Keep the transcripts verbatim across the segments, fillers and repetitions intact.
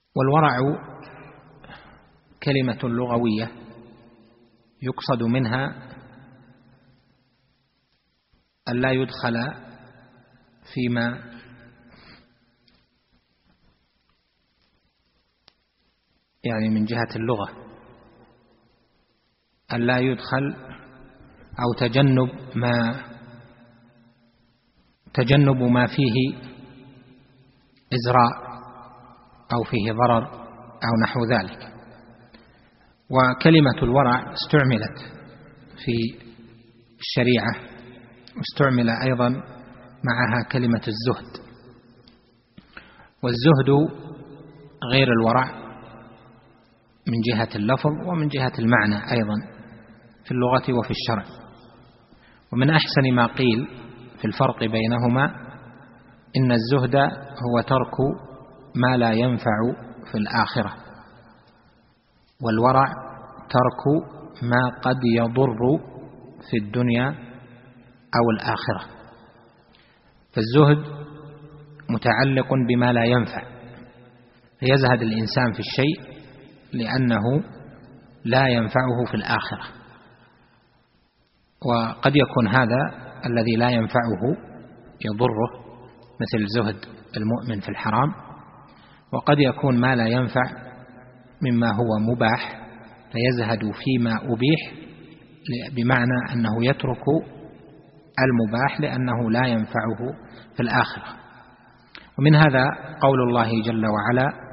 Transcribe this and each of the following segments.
والورع كلمة لغوية يقصد منها أن لا يدخل فيما يعني من جهة اللغة، أن لا يدخل أو تجنب ما تجنب ما فيه إزراء أو فيه ضرر أو نحو ذلك. وكلمة الورع استعملت في الشريعة واستعمل أيضا معها كلمة الزهد، والزهد غير الورع من جهة اللفظ ومن جهة المعنى أيضا في اللغة وفي الشرع. ومن أحسن ما قيل في الفرق بينهما إن الزهد هو ترك ما لا ينفع في الآخرة، والورع ترك ما قد يضر في الدنيا أو الآخرة. فالزهد متعلق بما لا ينفع، فيزهد الإنسان في الشيء لأنه لا ينفعه في الآخرة. وقد يكون هذا الذي لا ينفعه يضره مثل زهد المؤمن في الحرام، وقد يكون ما لا ينفع مما هو مباح فيزهد فيما أبيح، بمعنى أنه يترك المباح لأنه لا ينفعه في الآخرة. ومن هذا قول الله جل وعلا: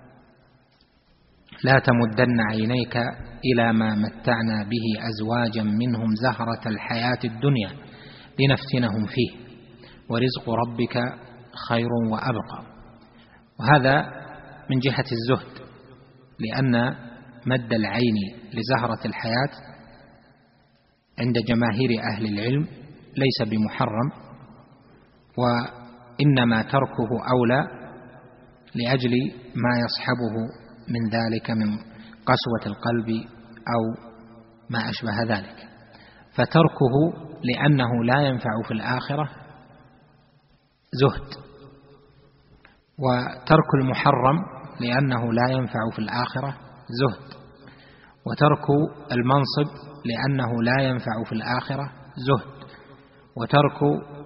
لا تمدن عينيك إلى ما متعنا به أزواجا منهم زهرة الحياة الدنيا لنفتنهم فيه ورزق ربك خير وأبقى. وهذا من جهة الزهد، لأن مد العين لزهرة الحياة عند جماهير أهل العلم ليس بمحرم، وإنما تركه أولى لأجل ما يصحبه من ذلك من قسوة القلب أو ما أشبه ذلك. فتركه لأنه لا ينفع في الآخرة زهد، وترك المحرم لأنه لا ينفع في الآخرة زهد، وترك المنصب لأنه لا ينفع في الآخرة زهد، وترك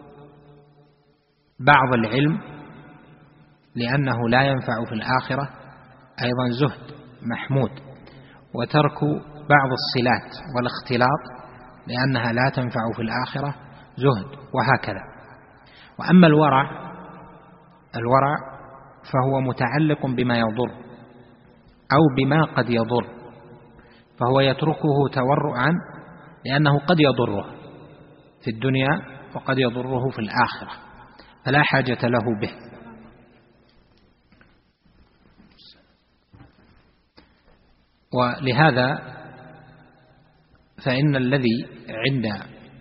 بعض العلم لأنه لا ينفع في الآخرة أيضا زهد محمود، وترك بعض الصلات والاختلاط لأنها لا تنفع في الآخرة زهد، وهكذا. وأما الورع الورع فهو متعلق بما يضر أو بما قد يضر، فهو يتركه تورعا لأنه قد يضره في الدنيا وقد يضره في الآخرة، فلا حاجة له به. ولهذا فإن الذي عند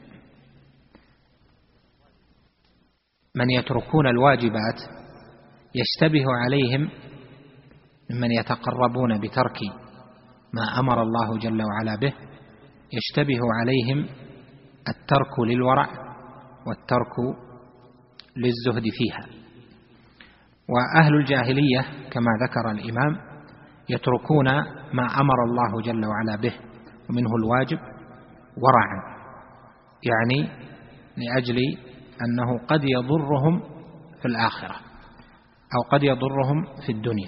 من يتركون الواجبات يشتبه عليهم ممن يتقربون بترك ما أمر الله جل وعلا به، يشتبه عليهم الترك للورع والترك للزهد فيها. وأهل الجاهلية كما ذكر الإمام يتركون ما أمر الله جل وعلا به ومنه الواجب ورعا، يعني لأجل أنه قد يضرهم في الآخرة أو قد يضرهم في الدنيا.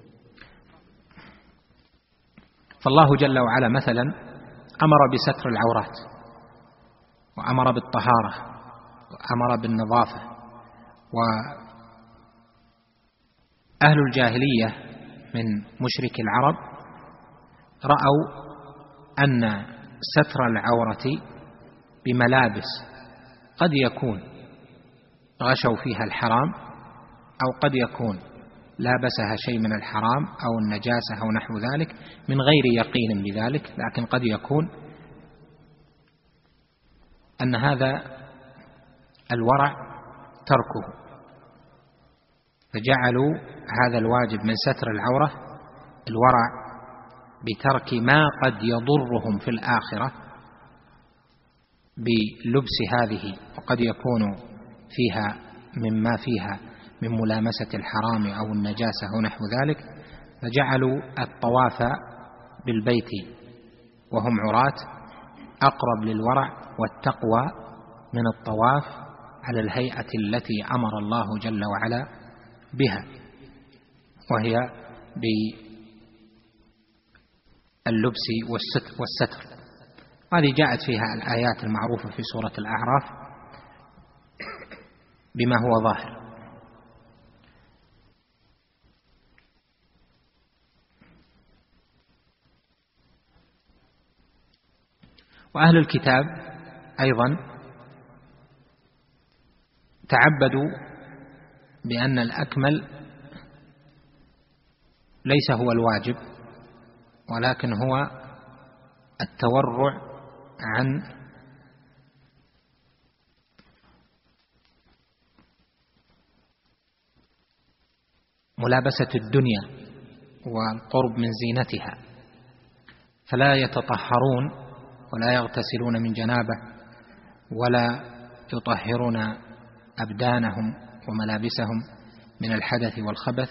فالله جل وعلا مثلا أمر بستر العورات، وأمر بالطهارة، وأمر بالنظافة. وأهل الجاهلية من مشرك العرب رأوا أن ستر العورة بملابس قد يكون غشوا فيها الحرام أو قد يكون لابسها شيء من الحرام أو النجاسة أو نحو ذلك من غير يقين بذلك، لكن قد يكون أن هذا الورع تركه، فجعلوا هذا الواجب من ستر العورة الورع بترك ما قد يضرهم في الآخرة بلبس هذه، وقد يكون فيها مما فيها من ملامسة الحرام أو النجاسة أو نحو ذلك، فجعلوا الطواف بالبيت وهم عراة أقرب للورع والتقوى من الطواف على الهيئة التي أمر الله جل وعلا بها، وهي باللبس والستر. هذه جاءت فيها الآيات المعروفة في سورة الأعراف بما هو ظاهر. وأهل الكتاب أيضا تعبدوا بأن الأكمل ليس هو الواجب، ولكن هو التورع عن ملابسة الدنيا والقرب من زينتها، فلا يتطهرون ولا يغتسلون من جنابه ولا يطهرون أبدانهم وملابسهم من الحدث والخبث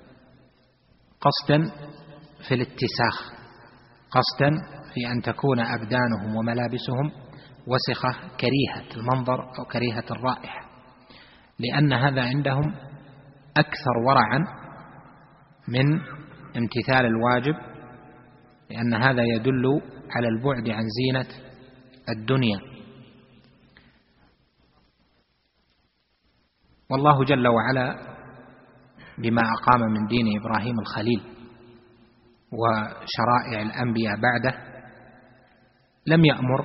قصدا في الاتساخ، قصدا في أن تكون أبدانهم وملابسهم وسخة كريهة المنظر أو كريهة الرائحة، لأن هذا عندهم أكثر ورعا من امتثال الواجب، لأن هذا يدل على البعد عن زينة الدنيا. والله جل وعلا بما أقام من دين إبراهيم الخليل وشرائع الأنبياء بعده لم يأمر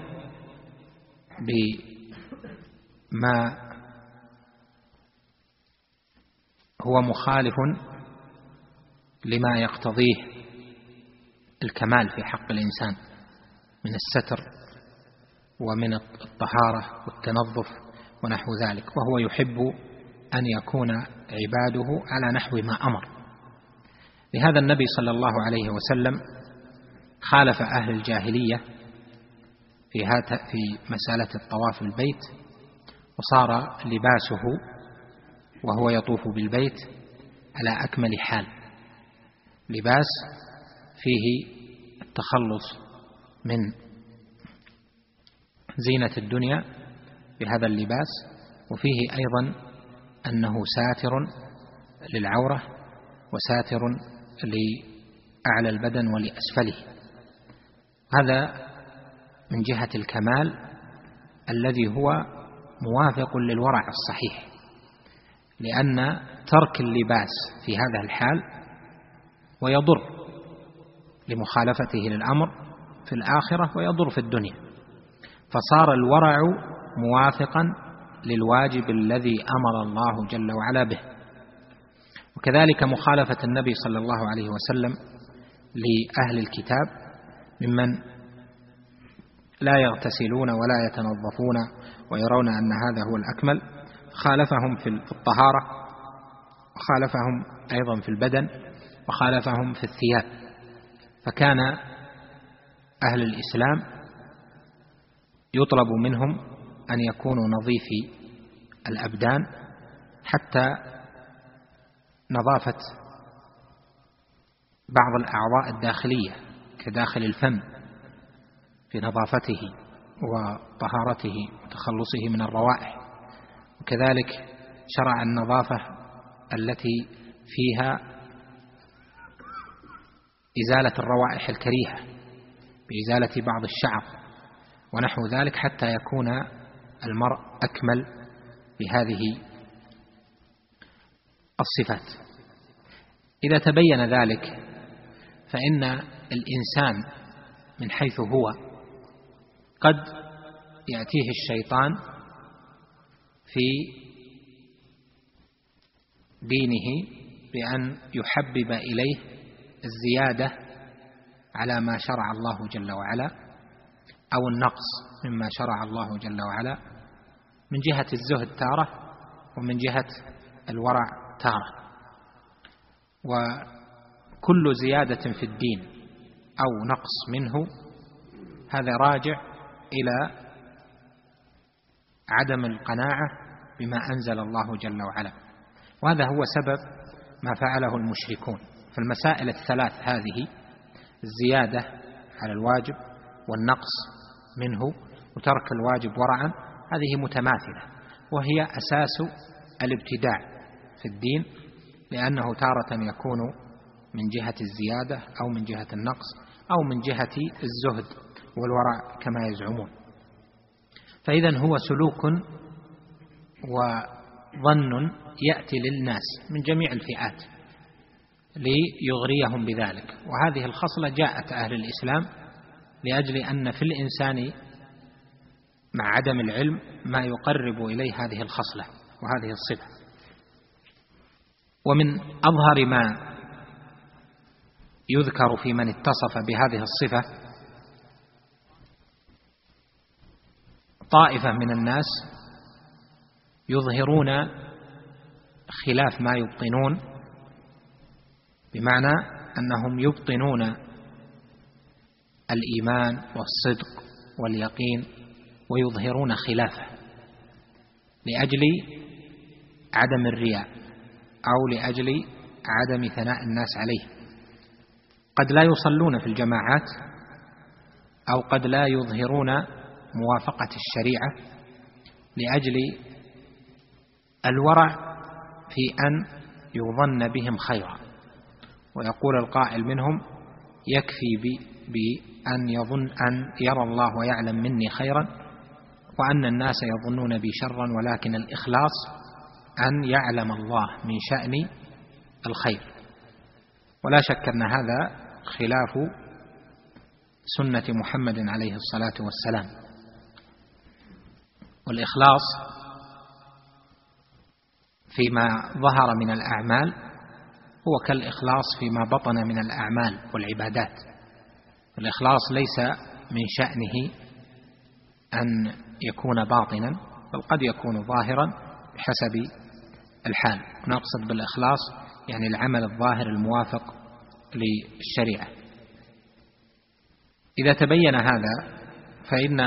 بما هو مخالف لما يقتضيه الكمال في حق الإنسان من الستر ومن الطهارة والتنظف ونحو ذلك، وهو يحب أن يكون عباده على نحو ما أمر. لهذا النبي صلى الله عليه وسلم خالف أهل الجاهلية في في مسألة الطواف البيت، وصار لباسه وهو يطوف بالبيت على أكمل حال، لباس فيه التخلص من زينة الدنيا بهذا اللباس، وفيه أيضا أنه ساتر للعورة وساتر لأعلى البدن ولأسفله. هذا من جهة الكمال الذي هو موافق للورع الصحيح، لأن ترك اللباس في هذا الحال ويضر لمخالفته للأمر في الآخرة ويضر في الدنيا، فصار الورع موافقا للواجب الذي أمر الله جل وعلا به. وكذلك مخالفة النبي صلى الله عليه وسلم لأهل الكتاب ممن لا يغتسلون ولا يتنظفون ويرون أن هذا هو الأكمل، خالفهم في الطهارة وخالفهم أيضا في البدن وخالفهم في الثياب. فكان أهل الإسلام يطلب منهم أن يكونوا نظيفي الأبدان حتى نظافة بعض الأعضاء الداخلية كداخل الفم في نظافته وطهارته وتخلصه من الروائح، وكذلك شرع النظافة التي فيها إزالة الروائح الكريهة بإزالة بعض الشعر ونحو ذلك، حتى يكون المرء أكمل بهذه الصفات. إذا تبين ذلك فإن الإنسان من حيث هو قد يأتيه الشيطان في دينه بأن يحبب إليه الزيادة على ما شرع الله جل وعلا أو النقص مما شرع الله جل وعلا من جهة الزهد تارة ومن جهة الورع تارة. وكل زيادة في الدين أو نقص منه هذا راجع إلى عدم القناعة بما أنزل الله جل وعلا، وهذا هو سبب ما فعله المشركون، فالمسائل الثلاث هذه، الزيادة على الواجب والنقص منه وترك الواجب ورعا، هذه متماثلة، وهي أساس الابتداع في الدين، لأنه تارة يكون من جهة الزيادة أو من جهة النقص أو من جهة الزهد والورع كما يزعمون. فإذن هو سلوك وظن يأتي للناس من جميع الفئات ليغريهم بذلك، وهذه الخصلة جاءت أهل الإسلام لأجل أن في الإنسان مع عدم العلم ما يقرب إليه هذه الخصلة وهذه الصفة. ومن أظهر ما يذكر في من اتصف بهذه الصفة طائفة من الناس يظهرون خلاف ما يبطنون، بمعنى أنهم يبطنون الإيمان والصدق واليقين ويظهرون خلافه لأجل عدم الرياء أو لأجل عدم ثناء الناس عليه. قد لا يصلون في الجماعات أو قد لا يظهرون موافقة الشريعة لأجل الورع في أن يظن بهم خيرا، ويقول القائل منهم: يكفي بأن يظن أن يرى الله ويعلم مني خيرا، وأن الناس يظنون بي شرا، ولكن الإخلاص أن يعلم الله من شأن الخير. ولا شك أن هذا خلاف سنة محمد عليه الصلاة والسلام. والإخلاص فيما ظهر من الأعمال هو كالإخلاص فيما بطن من الأعمال والعبادات. الإخلاص ليس من شأنه أن يكون باطنا، بل قد يكون ظاهرا بحسب الحال. نقصد بالإخلاص يعني العمل الظاهر الموافق للشريعة. إذا تبين هذا فإن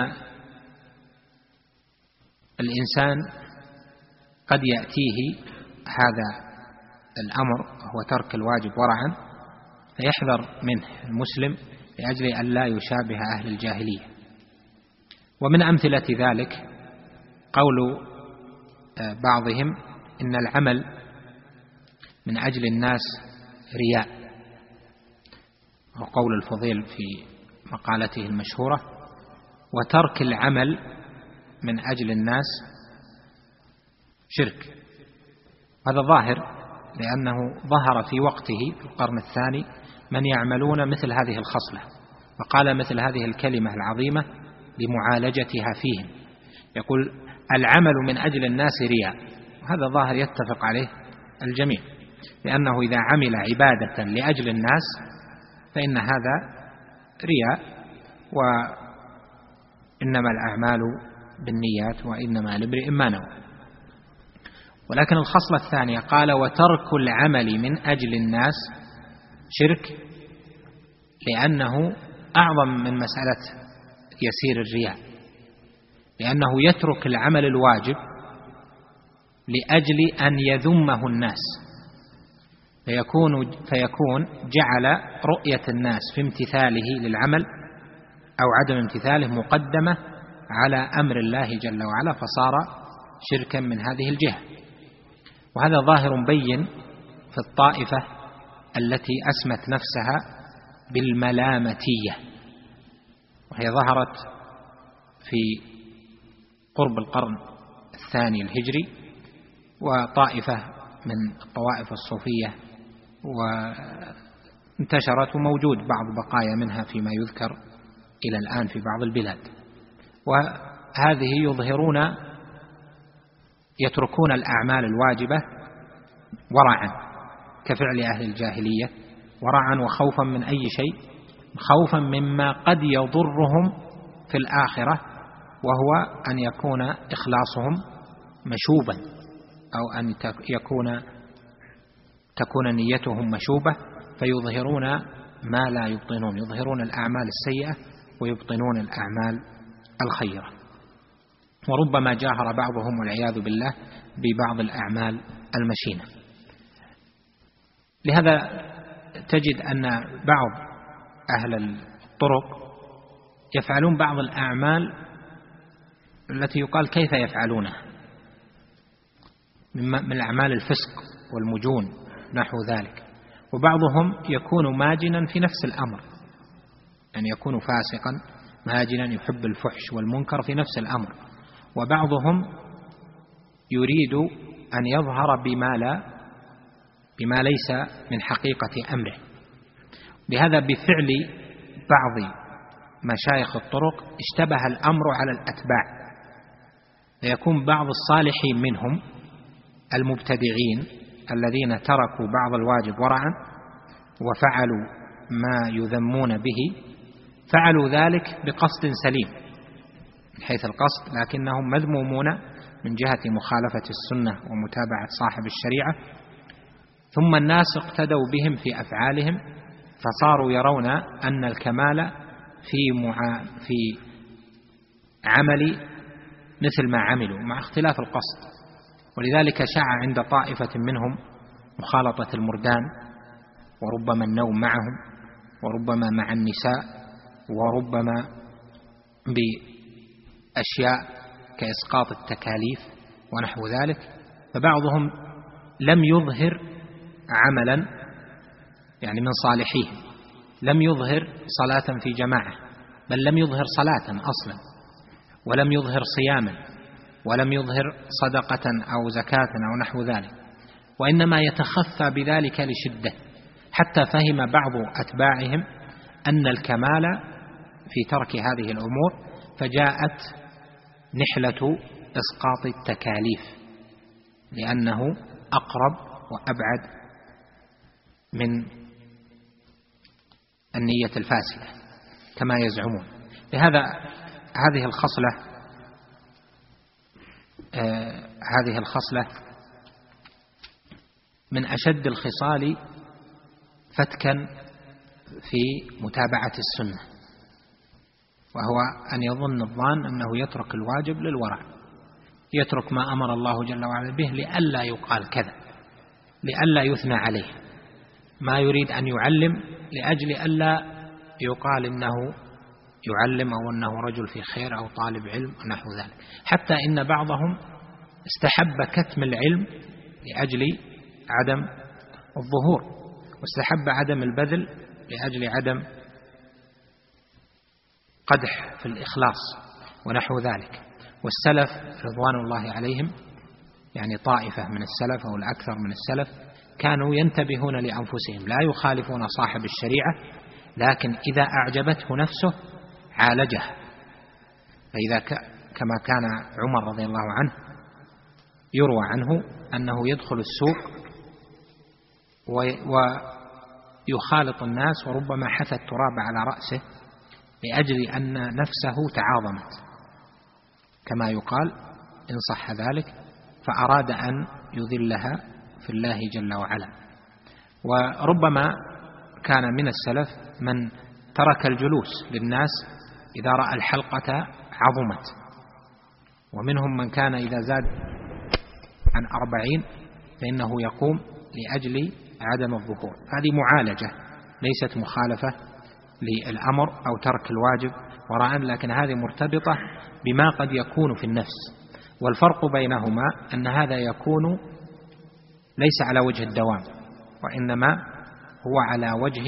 الإنسان قد يأتيه هذا الأمر وهو ترك الواجب ورعا فيحذر منه المسلم لأجل أن لا يشابه أهل الجاهلية. ومن أمثلة ذلك قول بعضهم إن العمل من أجل الناس رياء، وقول الفضيل في مقالته المشهورة: وترك العمل من أجل الناس شرك. هذا ظاهر لأنه ظهر في وقته في القرن الثاني من يعملون مثل هذه الخصلة، وقال مثل هذه الكلمة العظيمة لمعالجتها فيهم، يقول: العمل من أجل الناس رياء. هذا ظاهر يتفق عليه الجميع، لأنه إذا عمل عبادة لأجل الناس فإن هذا رياء، وإنما الأعمال بالنيات وإنما لامرئ ما نوى. ولكن الخصلة الثانية قال: وترك العمل من أجل الناس شرك، لأنه أعظم من مسألة يسير الرياء، لأنه يترك العمل الواجب لأجل أن يذمه الناس، فيكون, فيكون جعل رؤية الناس في امتثاله للعمل أو عدم امتثاله مقدمة على أمر الله جل وعلا، فصار شركا من هذه الجهة. وهذا ظاهر بين في الطائفة التي أسمت نفسها بالملامتية، وهي ظهرت في قرب القرن الثاني الهجري، وطائفة من الطوائف الصوفية، وانتشرت وموجود بعض بقايا منها فيما يذكر إلى الآن في بعض البلاد. وهذه يظهرون يتركون الأعمال الواجبة ورعا كفعل أهل الجاهلية، ورعا وخوفا من أي شيء، خوفا مما قد يضرهم في الآخرة، وهو أن يكون إخلاصهم مشوبا، أو أن يكون تكون نيتهم مشوبة فيظهرون ما لا يبطنون، يظهرون الأعمال السيئة ويبطنون الأعمال الخيرة. وربما جاهر بعضهم والعياذ بالله ببعض الأعمال المشينة. لهذا تجد أن بعض أهل الطرق يفعلون بعض الأعمال التي يقال كيف يفعلونها من أعمال الفسق والمجون نحو ذلك، وبعضهم يكون ماجنا في نفس الأمر، يعني يكون فاسقا ماجنا يحب الفحش والمنكر في نفس الأمر، وبعضهم يريد أن يظهر بما لا بما ليس من حقيقة أمره. بهذا بفعل بعض مشايخ الطرق اشتبه الأمر على الأتباع، فيكون بعض الصالحين منهم المبتدعين الذين تركوا بعض الواجب ورعا وفعلوا ما يذمون به فعلوا ذلك بقصد سليم من حيث القصد، لكنهم مذمومون من جهة مخالفة السنة ومتابعة صاحب الشريعة، ثم الناس اقتدوا بهم في أفعالهم فصاروا يرون أن الكمال في, مع في عمل مثل ما عملوا مع اختلاف القصد. ولذلك شاع عند طائفة منهم مخالطة المردان، وربما النوم معهم، وربما مع النساء، وربما بأشياء كإسقاط التكاليف ونحو ذلك. فبعضهم لم يظهر عملا يعني من صالحيه، لم يظهر صلاة في جماعة، بل لم يظهر صلاة أصلا، ولم يظهر صياما، ولم يظهر صدقة أو زكاة أو نحو ذلك، وإنما يتخفى بذلك لشدة، حتى فهم بعض أتباعهم أن الكمال في ترك هذه الأمور، فجاءت نحلة إسقاط التكاليف لأنه أقرب وأبعد من النية الفاسدة كما يزعمون. لهذا هذه الخصلة آه هذه الخصلة من أشد الخصال فتكا في متابعة السنة، وهو أن يظن الظان أنه يترك الواجب للورع، يترك ما أمر الله جل وعلا به لئلا يقال كذا، لئلا يثنى عليه، ما يريد أن يعلم لأجل ألا يقال إنه يعلم أو أنه رجل في خير أو طالب علم ونحو ذلك. حتى إن بعضهم استحب كتم العلم لأجل عدم الظهور، واستحب عدم البذل لأجل عدم قدح في الإخلاص ونحو ذلك. والسلف رضوان الله عليهم، يعني طائفة من السلف أو الأكثر من السلف، كانوا ينتبهون لأنفسهم، لا يخالفون صاحب الشريعة، لكن إذا أعجبته نفسه عالجها. فإذا كما كان عمر رضي الله عنه يروى عنه أنه يدخل السوق ويخالط الناس وربما حث التراب على رأسه لأجل أن نفسه تعاظمت كما يقال إن صح ذلك، فأراد أن يذلها في الله جل وعلا. وربما كان من السلف من ترك الجلوس للناس إذا رأى الحلقة عظمت، ومنهم من كان إذا زاد عن أربعين فإنه يقوم لأجل عدم الظهور. هذه معالجة ليست مخالفة للأمر أو ترك الواجب وراء، لكن هذه مرتبطة بما قد يكون في النفس. والفرق بينهما أن هذا يكون ليس على وجه الدوام، وإنما هو على وجه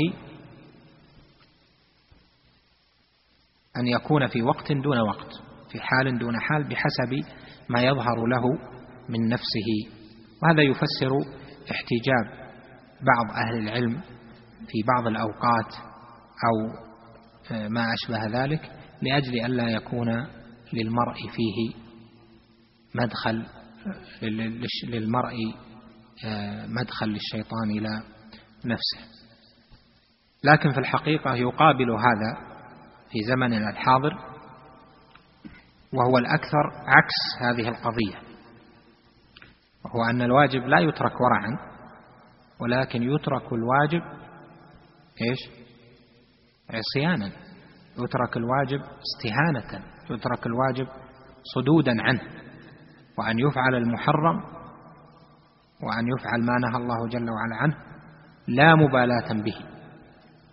أن يكون في وقت دون وقت، في حال دون حال، بحسب ما يظهر له من نفسه. وهذا يفسر احتجاب بعض أهل العلم في بعض الأوقات أو ما أشبه ذلك لأجل ألا يكون للمرء فيه مدخل للمرء مدخل للشيطان إلى نفسه. لكن في الحقيقة يقابل هذا في زمننا الحاضر، وهو الأكثر عكس هذه القضية، وهو أن الواجب لا يترك ورعا، ولكن يترك الواجب إيش؟ عصيانا، يترك الواجب استهانة، يترك الواجب صدودا عنه، وأن يفعل المحرم وأن يفعل ما نهى الله جل وعلا عنه لا مبالاة به.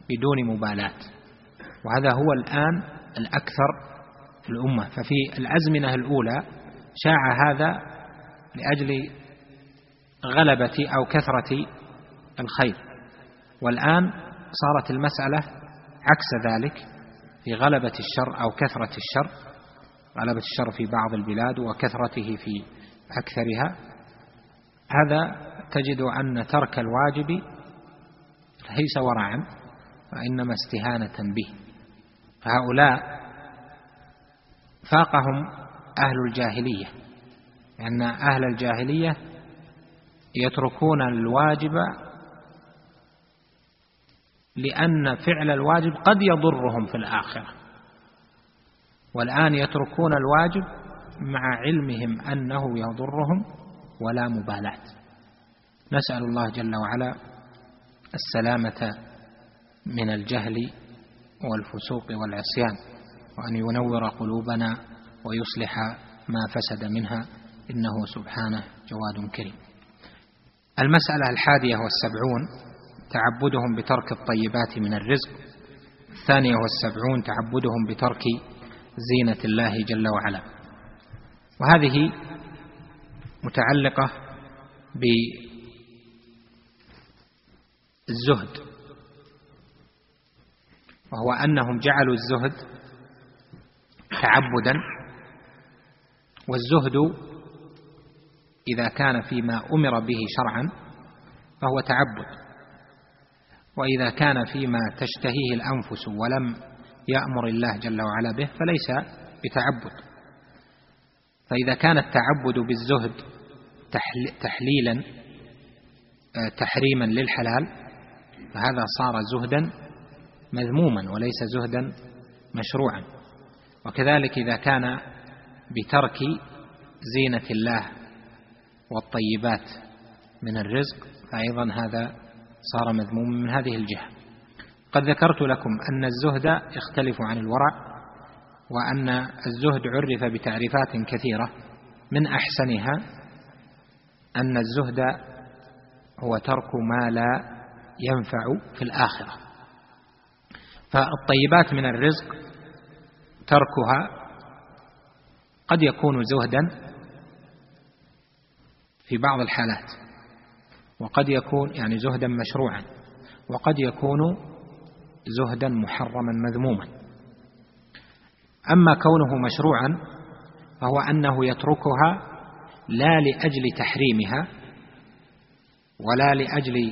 بدون مبالاة، وهذا هو الآن الأكثر في الأمة. ففي الأزمنة الأولى شاع هذا لأجل غلبة أو كثرة الخير، والآن صارت المسألة عكس ذلك، في غلبة الشر أو كثرة الشر، غلبة الشر في بعض البلاد وكثرته في أكثرها. هذا تجد أن ترك الواجب ليس ورعا وإنما استهانة به. فهؤلاء فاقهم أهل الجاهلية، لأن أهل الجاهلية يتركون الواجب لأن فعل الواجب قد يضرهم في الآخرة، والآن يتركون الواجب مع علمهم أنه يضرهم ولا مبالاة. نسأل الله جل وعلا السلامة من الجهل والفسوق والعصيان، وأن ينور قلوبنا ويصلح ما فسد منها، إنه سبحانه جواد كريم. المسألة الحادية والسبعون تعبدهم بترك الطيبات من الرزق. الثانية والسبعون تعبدهم بترك زينة الله جل وعلا، وهذه متعلقة بالزهد، وهو أنهم جعلوا الزهد تعبدا، والزهد إذا كان فيما أمر به شرعا فهو تعبد، وإذا كان فيما تشتهيه الأنفس ولم يأمر الله جل وعلا به فليس بتعبد. فإذا كان التعبد بالزهد تحليلا تحريما للحلال فهذا صار زهدا مذموما وليس زهدا مشروعا. وكذلك إذا كان بترك زينة الله والطيبات من الرزق فأيضا هذا صار مذموما من هذه الجهة. قد ذكرت لكم أن الزهد يختلف عن الورع، وأن الزهد عرف بتعريفات كثيرة، من أحسنها أن الزهد هو ترك ما لا ينفع في الآخرة. فالطيبات من الرزق تركها قد يكون زهدا في بعض الحالات، وقد يكون يعني زهدا مشروعا، وقد يكون زهدا محرما مذموما. أما كونه مشروعا فهو أنه يتركها لا لأجل تحريمها ولا لأجل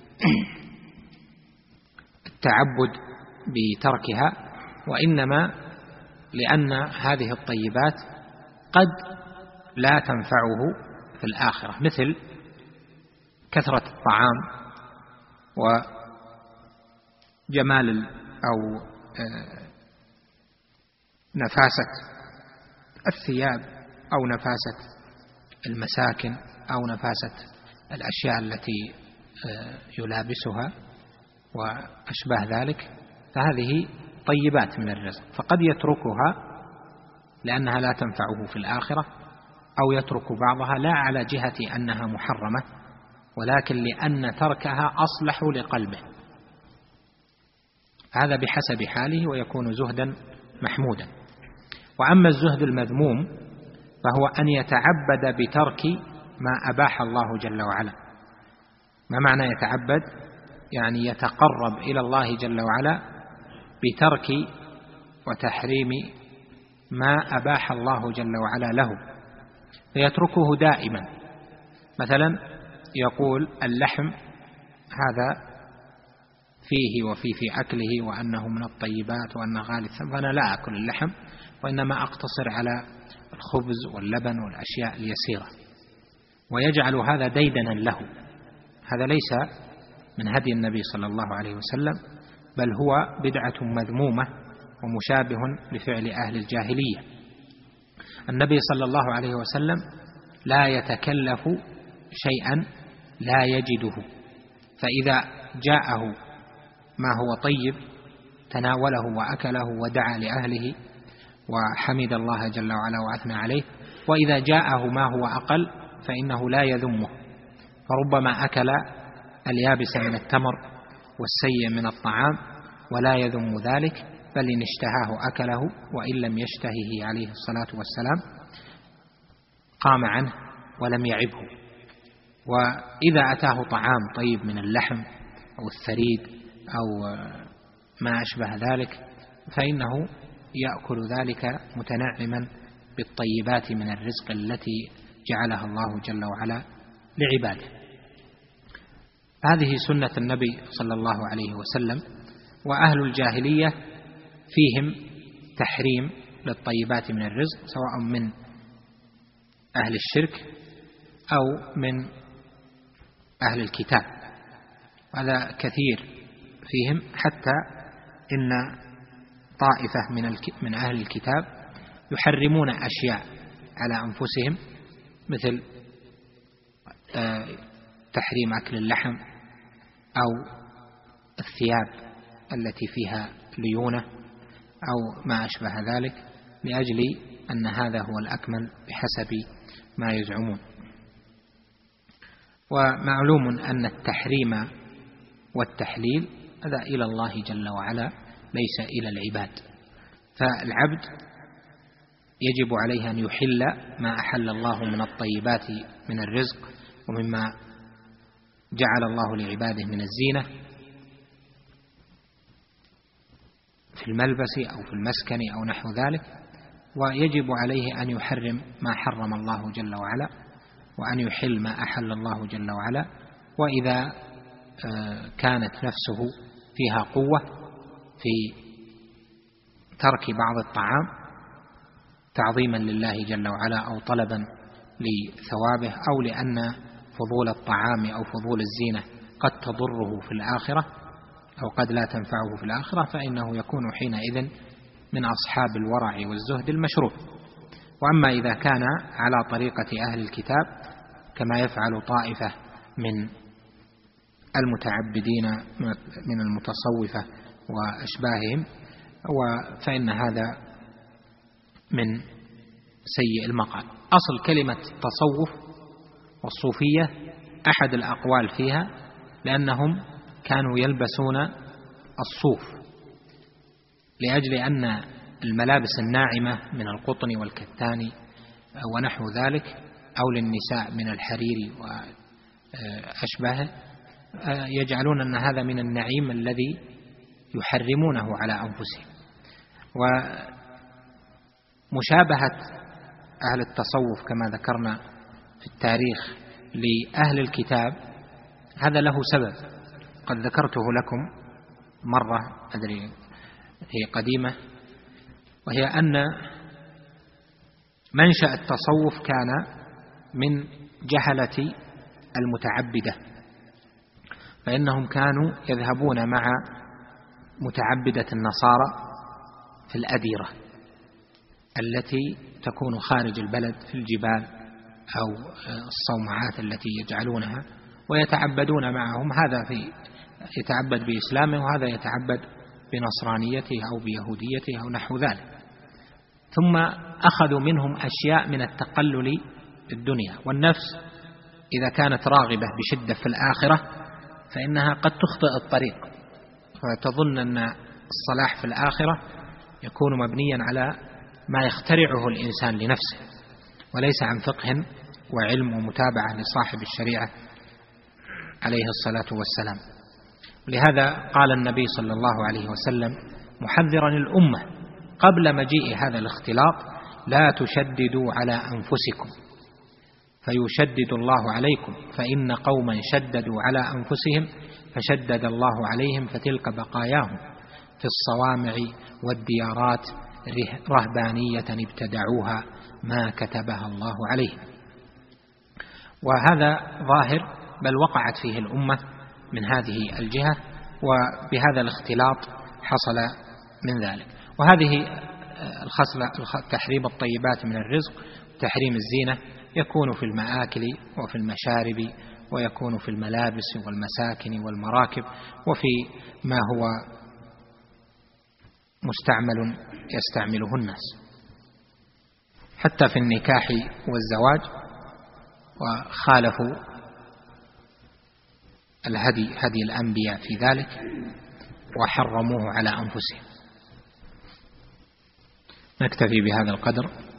التعبد بتركها، وإنما لأن هذه الطيبات قد لا تنفعه في الآخرة، مثل كثرة الطعام وجمال أو نفاسة الثياب أو نفاسة المساكن أو نفاسة الأشياء التي يلابسها وأشباه ذلك، فهذه طيبات من الرزق، فقد يتركها لأنها لا تنفعه في الآخرة، أو يترك بعضها لا على جهة أنها محرمة ولكن لأن تركها أصلح لقلبه، هذا بحسب حاله ويكون زهدا محمودا. وأما الزهد المذموم فهو أن يتعبد بترك ما أباح الله جل وعلا. ما معنى يتعبد؟ يعني يتقرب إلى الله جل وعلا بترك وتحريم ما أباح الله جل وعلا له، فيتركه دائما. مثلا يقول اللحم هذا فيه وفي في أكله وأنه من الطيبات وأنه غالي الثمن، فأنا لا أكل اللحم وإنما أقتصر على الخبز واللبن والأشياء اليسيرة، ويجعل هذا ديدنا له. هذا ليس من هدي النبي صلى الله عليه وسلم، بل هو بدعة مذمومة ومشابه لفعل أهل الجاهلية. النبي صلى الله عليه وسلم لا يتكلف شيئا لا يجده، فإذا جاءه ما هو طيب تناوله وأكله ودعا لأهله وحمد الله جل وعلا وأثنى عليه، وإذا جاءه ما هو أقل فإنه لا يذمه، فربما أكل اليابس من التمر والسيء من الطعام ولا يذم ذلك، بل إن اشتهاه أكله، وإن لم يشتهه عليه الصلاة والسلام قام عنه ولم يعبه. وإذا أتاه طعام طيب من اللحم أو الثريد أو ما أشبه ذلك فإنه يأكل ذلك متنعما بالطيبات من الرزق التي جعلها الله جل وعلا لعباده. هذه سنة النبي صلى الله عليه وسلم. وأهل الجاهلية فيهم تحريم للطيبات من الرزق، سواء من أهل الشرك أو من أهل الكتاب، هذا كثير فيهم، حتى إن طائفة من من أهل الكتاب يحرمون أشياء على أنفسهم، مثل تحريم أكل اللحم أو الثياب التي فيها ليونة أو ما أشبه ذلك، لأجل أن هذا هو الأكمل بحسب ما يزعمون. ومعلوم أن التحريم والتحليل هذا إلى الله جل وعلا ليس إلى العباد، فالعبد يجب عليه أن يحل ما أحل الله من الطيبات من الرزق ومما جعل الله لعباده من الزينة في الملبس أو في المسكن أو نحو ذلك، ويجب عليه أن يحرم ما حرم الله جل وعلا، وأن يحل ما أحل الله جل وعلا. وإذا كانت نفسه فيها قوة في ترك بعض الطعام تعظيما لله جل وعلا أو طلبا لثوابه، أو لأن فضول الطعام أو فضول الزينة قد تضره في الآخرة أو قد لا تنفعه في الآخرة، فإنه يكون حينئذ من أصحاب الورع والزهد المشروع. وأما إذا كان على طريقة أهل الكتاب كما يفعل طائفة من المتعبدين من المتصوفة وأشباههم، فإن هذا من سيء المقال. أصل كلمة التصوف والصوفية أحد الأقوال فيها لأنهم كانوا يلبسون الصوف، لأجل أن الملابس الناعمة من القطن والكتان ونحو ذلك، أو للنساء من الحرير وأشباهه، يجعلون أن هذا من النعيم الذي يحرمونه على أنفسهم. ومشابهة أهل التصوف كما ذكرنا في التاريخ لأهل الكتاب هذا له سبب قد ذكرته لكم مرة أدري هي قديمة، وهي أن منشأ التصوف كان من جهلة المتعبدة، فإنهم كانوا يذهبون مع متعبدة النصارى في الأديرة التي تكون خارج البلد في الجبال أو الصومعات التي يجعلونها، ويتعبدون معهم، هذا في يتعبد بإسلامه وهذا يتعبد بنصرانيته أو بيهوديته أو نحو ذلك. ثم أخذوا منهم أشياء من التقلل الدنيا، والنفس إذا كانت راغبة بشدة في الآخرة فإنها قد تخطئ الطريق، فتظن أن الصلاح في الآخرة يكون مبنيا على ما يخترعه الإنسان لنفسه، وليس عن فقه وعلم ومتابعة لصاحب الشريعة عليه الصلاة والسلام. ولهذا قال النبي صلى الله عليه وسلم محذرا الأمة قبل مجيء هذا الاختلاط: لا تشددوا على أنفسكم فيشدد الله عليكم، فإن قوما شددوا على أنفسهم فشدد الله عليهم، فتلك بقاياهم في الصوامع والديارات رهبانية ابتدعوها ما كتبها الله عليهم. وهذا ظاهر بل وقعت فيه الأمة من هذه الجهة، وبهذا الاختلاط حصل من ذلك. وهذه الخصلة تحريم الطيبات من الرزق، تحريم الزينة، يكون في المآكل وفي المشارب، ويكون في الملابس والمساكن والمراكب، وفي ما هو مستعمل يستعمله الناس، حتى في النكاح والزواج. وخالفوا الهدي هدي الأنبياء في ذلك، وحرموه على أنفسهم. نكتفي بهذا القدر.